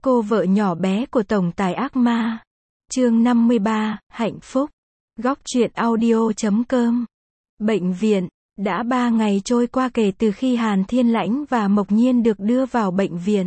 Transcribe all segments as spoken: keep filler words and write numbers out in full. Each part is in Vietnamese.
Cô vợ nhỏ bé của tổng tài ác ma. Chương năm mươi ba, hạnh phúc. Góc truyện audio chấm com. Bệnh viện. Đã ba ngày trôi qua kể từ khi Hàn Thiên Lãnh và Mộc Nhiên được đưa vào bệnh viện.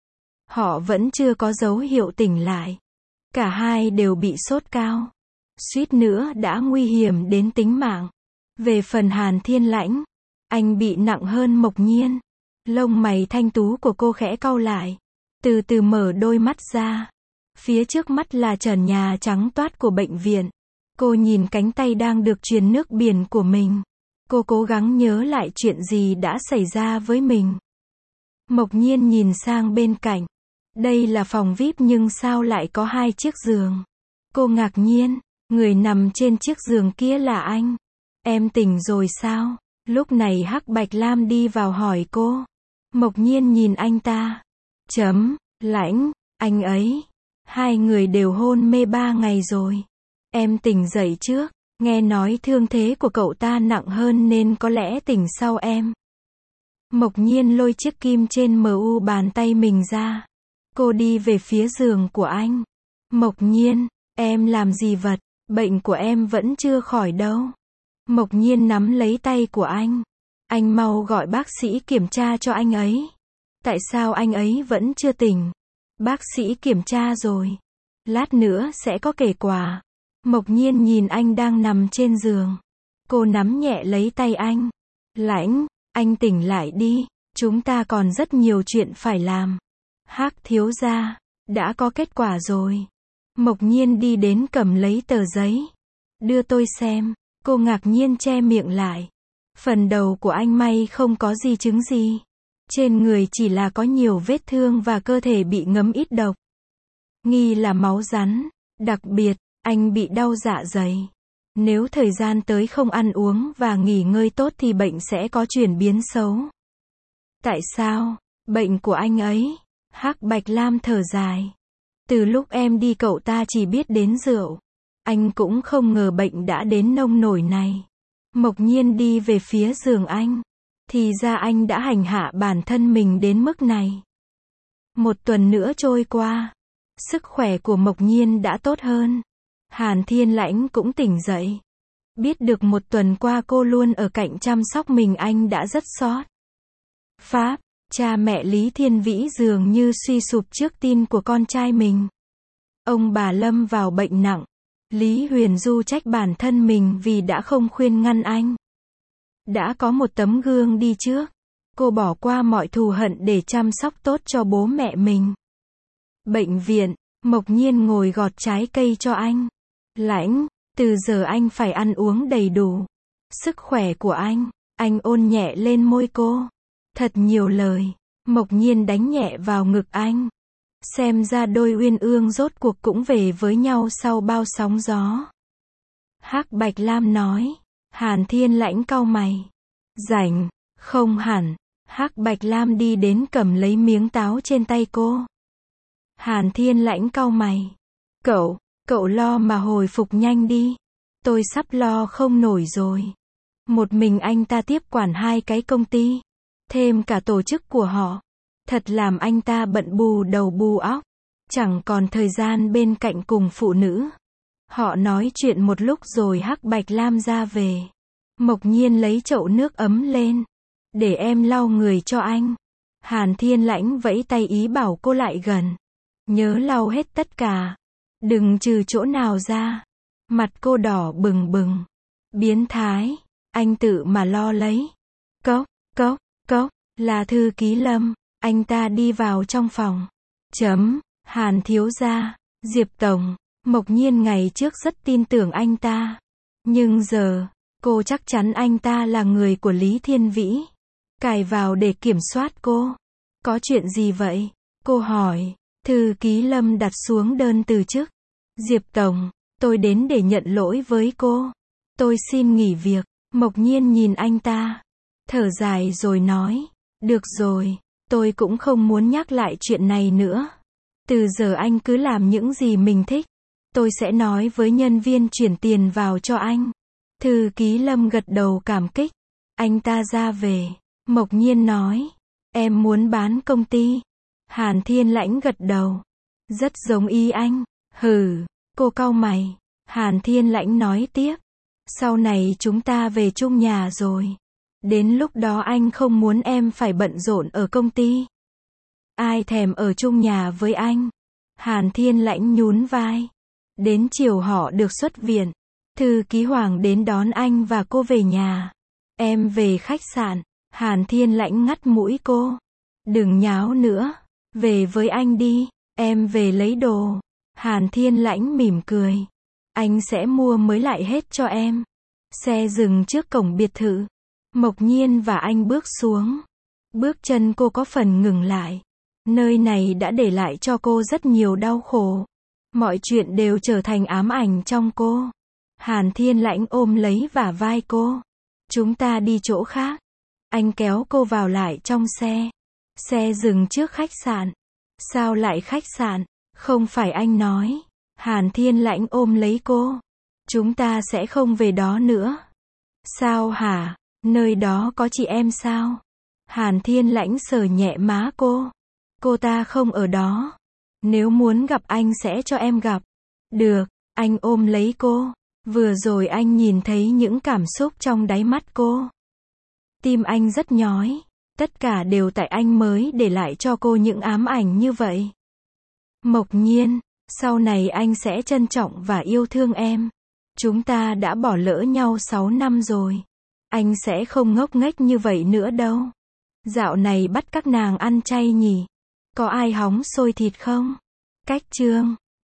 Họ vẫn chưa có dấu hiệu tỉnh lại. Cả hai đều bị sốt cao. Suýt nữa đã nguy hiểm đến tính mạng. Về phần Hàn Thiên Lãnh, anh bị nặng hơn Mộc Nhiên. Lông mày thanh tú của cô khẽ cau lại. Từ từ mở đôi mắt ra. Phía trước mắt là trần nhà trắng toát của bệnh viện. Cô nhìn cánh tay đang được truyền nước biển của mình. Cô cố gắng nhớ lại chuyện gì đã xảy ra với mình. Mộc Nhiên nhìn sang bên cạnh. Đây là phòng vi ai pi nhưng sao lại có hai chiếc giường? Cô ngạc nhiên, người nằm trên chiếc giường kia là anh. Em tỉnh rồi sao? Lúc này Hắc Bạch Lam đi vào hỏi cô. Mộc Nhiên nhìn anh ta. Chấm, Lãnh, anh ấy. Hai người đều hôn mê ba ngày rồi. Em tỉnh dậy trước. Nghe nói thương thế của cậu ta nặng hơn nên có lẽ tỉnh sau em. Mộc Nhiên lôi chiếc kim trên mu bàn tay mình ra. Cô đi về phía giường của anh. Mộc Nhiên, em làm gì vật? Bệnh của em vẫn chưa khỏi đâu. Mộc Nhiên nắm lấy tay của anh. Anh mau gọi bác sĩ kiểm tra cho anh ấy. Tại sao anh ấy vẫn chưa tỉnh? Bác sĩ kiểm tra rồi. Lát nữa sẽ có kết quả. Mộc Nhiên nhìn anh đang nằm trên giường. Cô nắm nhẹ lấy tay anh. Lãnh, anh tỉnh lại đi. Chúng ta còn rất nhiều chuyện phải làm. Hắc thiếu gia, đã có kết quả rồi. Mộc Nhiên đi đến cầm lấy tờ giấy. Đưa tôi xem. Cô ngạc nhiên che miệng lại. Phần đầu của anh may không có di chứng gì. Trên người chỉ là có nhiều vết thương và cơ thể bị ngấm ít độc. Nghi là máu rắn. Đặc biệt, anh bị đau dạ dày. Nếu thời gian tới không ăn uống và nghỉ ngơi tốt thì bệnh sẽ có chuyển biến xấu. Tại sao? Bệnh của anh ấy? Hắc Bạch Lam thở dài. Từ lúc em đi cậu ta chỉ biết đến rượu. Anh cũng không ngờ bệnh đã đến nông nổi này. Mộc Nhiên đi về phía giường anh. Thì ra anh đã hành hạ bản thân mình đến mức này. Một tuần nữa trôi qua. Sức khỏe của Mộc Nhiên đã tốt hơn. Hàn Thiên Lãnh cũng tỉnh dậy. Biết được một tuần qua cô luôn ở cạnh chăm sóc mình anh đã rất xót. Pháp, cha mẹ Lý Thiên Vĩ dường như suy sụp trước tin của con trai mình. Ông bà lâm vào bệnh nặng. Lý Huyền Du trách bản thân mình vì đã không khuyên ngăn anh. Đã có một tấm gương đi trước. Cô bỏ qua mọi thù hận để chăm sóc tốt cho bố mẹ mình. Bệnh viện, Mộc Nhiên ngồi gọt trái cây cho anh. Lãnh, từ giờ anh phải ăn uống đầy đủ. Sức khỏe của anh, anh ôn nhẹ lên môi cô. Thật nhiều lời. Mộc Nhiên đánh nhẹ vào ngực anh. Xem ra đôi uyên ương rốt cuộc cũng về với nhau sau bao sóng gió. Hắc Bạch Lam nói. Hàn Thiên Lãnh cau mày. Rảnh, không hẳn. Hắc Bạch Lam đi đến cầm lấy miếng táo trên tay cô. Hàn Thiên Lãnh cau mày. Cậu, cậu lo mà hồi phục nhanh đi. Tôi sắp lo không nổi rồi. Một mình anh ta tiếp quản hai cái công ty. Thêm cả tổ chức của họ. Thật làm anh ta bận bù đầu bù óc. Chẳng còn thời gian bên cạnh cùng phụ nữ. Họ nói chuyện một lúc rồi Hắc Bạch Lam ra về. Mộc Nhiên lấy chậu nước ấm lên. Để em lau người cho anh. Hàn Thiên Lãnh vẫy tay ý bảo cô lại gần. Nhớ lau hết tất cả. Đừng trừ chỗ nào ra. Mặt cô đỏ bừng bừng. Biến thái. Anh tự mà lo lấy. Cốc, cốc, cốc. Là thư ký Lâm. Anh ta đi vào trong phòng. Chấm, Hàn thiếu gia, Diệp Tổng. Mộc Nhiên ngày trước rất tin tưởng anh ta. Nhưng giờ, cô chắc chắn anh ta là người của Lý Thiên Vĩ. Cài vào để kiểm soát cô. Có chuyện gì vậy? Cô hỏi. Thư ký Lâm đặt xuống đơn từ chức. Diệp Tổng, tôi đến để nhận lỗi với cô. Tôi xin nghỉ việc. Mộc Nhiên nhìn anh ta. Thở dài rồi nói. Được rồi, tôi cũng không muốn nhắc lại chuyện này nữa. Từ giờ anh cứ làm những gì mình thích. Tôi sẽ nói với nhân viên chuyển tiền vào cho anh. Thư ký Lâm gật đầu cảm kích. Anh ta ra về. Mộc Nhiên nói. Em muốn bán công ty. Hàn Thiên Lãnh gật đầu. Rất giống ý anh. Hừ, cô cau mày. Hàn Thiên Lãnh nói tiếp. Sau này chúng ta về chung nhà rồi. Đến lúc đó anh không muốn em phải bận rộn ở công ty. Ai thèm ở chung nhà với anh. Hàn Thiên Lãnh nhún vai. Đến chiều họ được xuất viện. Thư ký Hoàng đến đón anh và cô về nhà. Em về khách sạn. Hàn Thiên Lãnh ngắt mũi cô. Đừng nháo nữa. Về với anh đi. Em về lấy đồ. Hàn Thiên Lãnh mỉm cười. Anh sẽ mua mới lại hết cho em. Xe dừng trước cổng biệt thự. Mộc Nhiên và anh bước xuống. Bước chân cô có phần ngừng lại. Nơi này đã để lại cho cô rất nhiều đau khổ. Mọi chuyện đều trở thành ám ảnh trong cô. Hàn Thiên Lãnh ôm lấy bả vai cô. Chúng ta đi chỗ khác. Anh kéo cô vào lại trong xe. Xe dừng trước khách sạn. Sao lại khách sạn? Không phải anh nói. Hàn Thiên Lãnh ôm lấy cô. Chúng ta sẽ không về đó nữa. Sao hả? Nơi đó có chị em sao? Hàn Thiên Lãnh sờ nhẹ má cô. Cô ta không ở đó. Nếu muốn gặp anh sẽ cho em gặp. Được, anh ôm lấy cô. Vừa rồi anh nhìn thấy những cảm xúc trong đáy mắt cô. Tim anh rất nhói. Tất cả đều tại anh mới để lại cho cô những ám ảnh như vậy. Mộc Nhiên, sau này anh sẽ trân trọng và yêu thương em. Chúng ta đã bỏ lỡ nhau sáu năm rồi. Anh sẽ không ngốc nghếch như vậy nữa đâu. Dạo này bắt các nàng ăn chay nhỉ? Có ai hóng xôi thịt không? Cách chương